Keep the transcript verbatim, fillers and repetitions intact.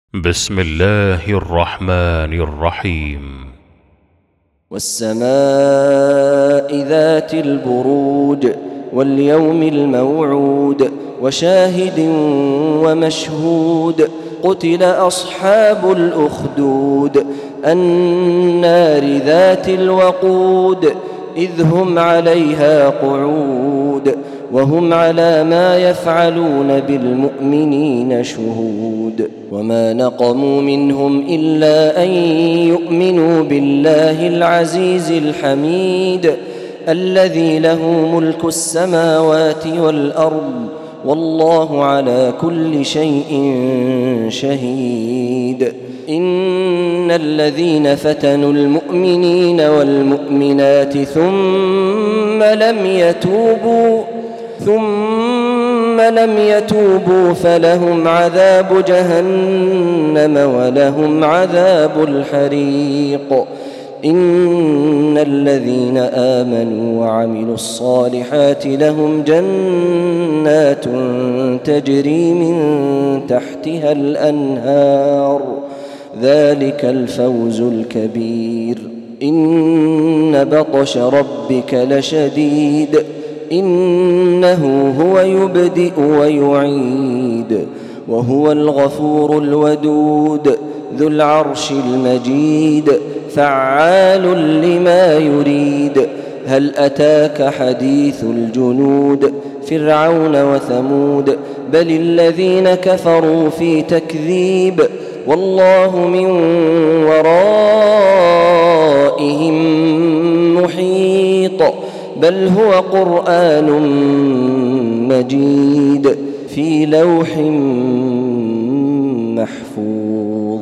بسم الله الرحمن الرحيم. والسماء ذات البروج واليوم الموعود وشاهد ومشهود قتل أصحاب الأخدود النار ذات الوقود إذ هم عليها قعود وهم على ما يفعلون بالمؤمنين شهود وما نقموا منهم إلا أن يؤمنوا بالله العزيز الحميد الذي له ملك السماوات والأرض والله على كل شيء شهيد. إن الذين فتنوا المؤمنين والمؤمنات ثم لم يتوبوا ثم لم يتوبوا فلهم عذاب جهنم ولهم عذاب الحريق. إن الذين آمنوا وعملوا الصالحات لهم جنات تجري من تحتها الأنهار ذلك الفوز الكبير. إن بطش ربك لشديد إنه هو يبدئ ويعيد وهو الغفور الودود ذو العرش المجيد فعال لما يريد. هل أتاك حديث الجنود فرعون وثمود بل الذين كفروا في تكذيب والله من ورائهم محيط بل هو قرآن مجيد في لوح محفوظ.